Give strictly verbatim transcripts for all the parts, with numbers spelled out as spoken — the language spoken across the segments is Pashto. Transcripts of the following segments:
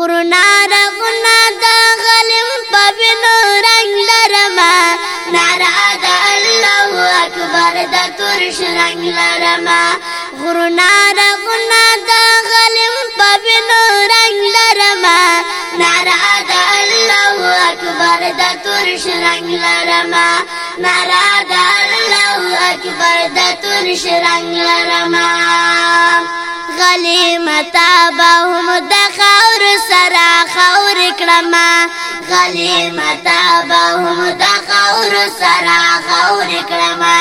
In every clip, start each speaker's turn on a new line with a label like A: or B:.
A: غرنا رغنا دا غلم پوینو رنگ لرما نعرہ دا اللہ اکبر دا ترش رنگ لرما غرنا رغنا دا غلم پوینو رنگ لرما نعرہ دا اللہ اکبر دا ترش رنگ لرما نعرہ دا اللہ اکبر دا ترش رنگ لرما غلیمتا باهم دا خور سرا خور کلما غلیمتا باهم دا خور سرا خور کلما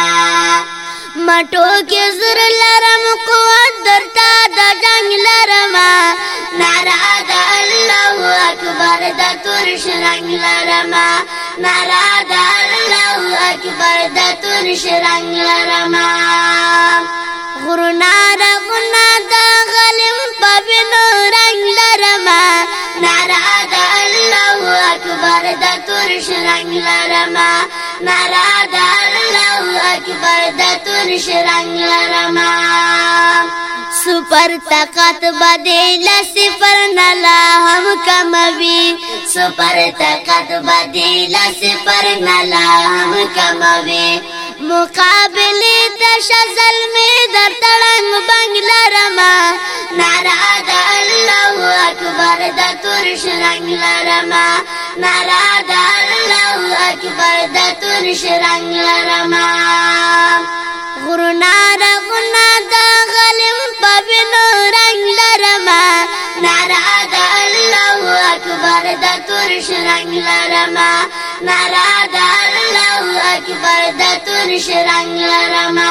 A: مٹو کی زر لرم قوت درتا دا جنگ لرما نعرہ دا اللہ اکبر دا ترش رنگ لرما نعرہ دا اللہ اکبر دا ترش رنگ لرما غرنا رغنا دا غلم پوینو رنگ لرما نعرہ دا اللہ اکبر دا ترش رنگ لرما نعرہ دا اللہ اکبر دا ترش رنگ لرما سپر طاقت بدیل صفر نلا ہم کموی سپر طاقت بدیل صفر نلا ہم کموی مقابلی تشزل میں در تڑنگ بنگ لرما نعرہ دا اللہ اکبر دا ترش رنگ لرما نعرہ دا اللہ اکبر دا ترش رنگ لرما غرنا رغنا دا غلم پوینو رنگ لرما نعرہ دا اللہ اکبر دا ترش رنگ لرما نعرہ دا اللہ اکبر دا ترش رنگ لرما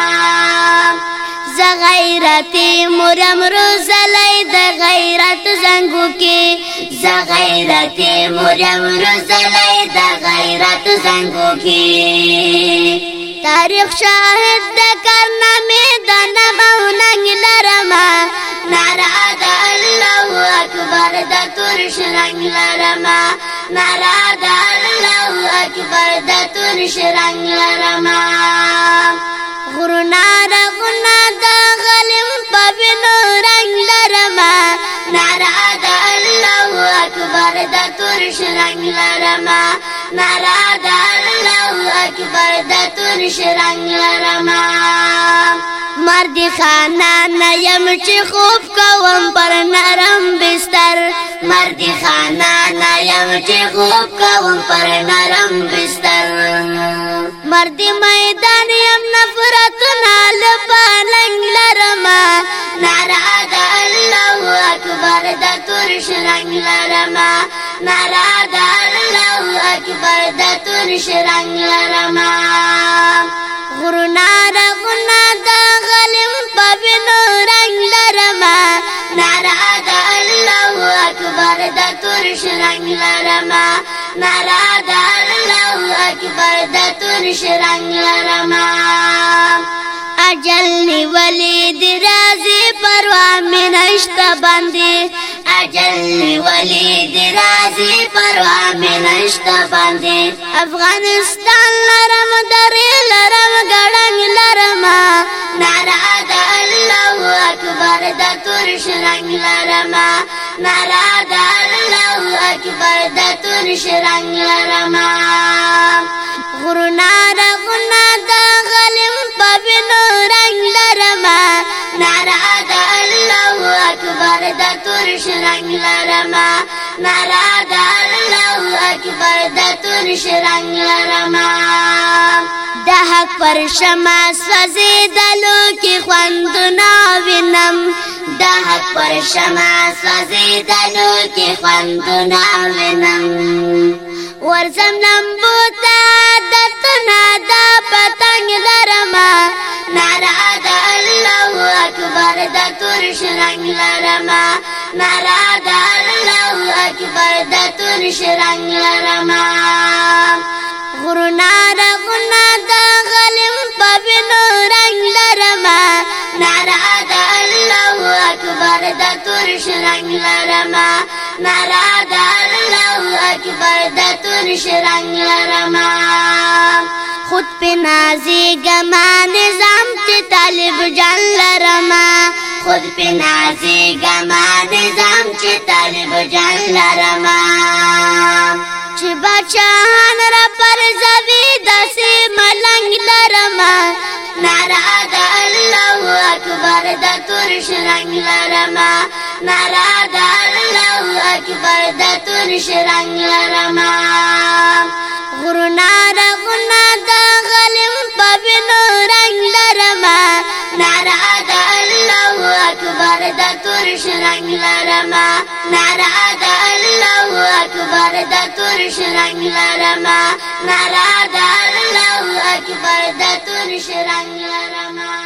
A: زغیرتی مرم روزلی دا غیرت زنگو کی زغیرتی مرم روزلی دا غیرت زنگو کی تاریخ شاہد دا کارنامے دا نبو ننگ لرما نعرہ دا اللہ اکبر دا ترش رنگ لرما نعرہ دا اللہ اکبر دا ترش رنگ لرما غرنا رغنا دا غلم پوینو رنگ لرما نعرہ دا اللہ اکبر دا ترش رنگ لرما نعرہ دا اللہ اکبر دا ترش رنگ لرما مردی خانہ نیم چی خوب کوم پر نرم بستر مردی خانہ نیم چی خوب کوم پر نرم بستر مردی میدان یم نفرت نال پالنگ لرما نعرہ دا اللہ اکبر دا ترش رنگ لرما نعرہ دا اللہ اکبر دا ترش رنگ لرما غرنا رغنا دا غلم پوینو رنگ لرما نعرہ دا اللہ اکبر دا ترش رنگ لرما نعرہ دا اللہ اکبر دا ترش رنگ لرما اجل نیولی درازی پروا میں نشتا باندی اجل نیولی درازی پروا میں نشتا باندی افغانستان لرم دری لرم گڑنگ لرما نعرہ دا اللہ اکبر دا ترش رنگ لرما نعرہ دا اللہ اکبر دا ترش رنگ لرما غرنا رغنا دا غلم پوینو رنگ لرما نعرہ دا اللہ اکبر دا ترش رنگ لرما نعرہ دا اللہ اکبر دا ترش رنگ لرما دا حق پر شما سوزیدلو کی خوندنا وینم دا حق پر شما سوزیدلو کی خوندنا وینم ورزم لمبو تا دتنا دا پتنگ لرما نعرہ دا اللہ اکبر دا ترش رنگ لرما نعرہ دا اللہ اکبر دا ترش رنگ لرما غرنا رغنا دا غلم پوینو رنگ لرما نعرہ دا اللہ اکبر دا ترش رنگ لرما نعرہ دا اللہ اکبر دا ترش رنگ لرما خود پہ نازی گما نظام چی طالب جان لرما خود پہ نازی گما نظام چې طالب جان لرما چې بچان را پر زوی داسې ملنګ لرما نعره د الله اکبر د تور شرنګ لرما نعره د الله اکبر د تور شرنګ لرما غرونه رغونه د غلم په وینو رنګ لرما نعره د الله اکبر د تور شرنګ لرما نعره د الله اکبر د تور شرنګ لرما نعره د الله اکبر د تور شرنګ لرما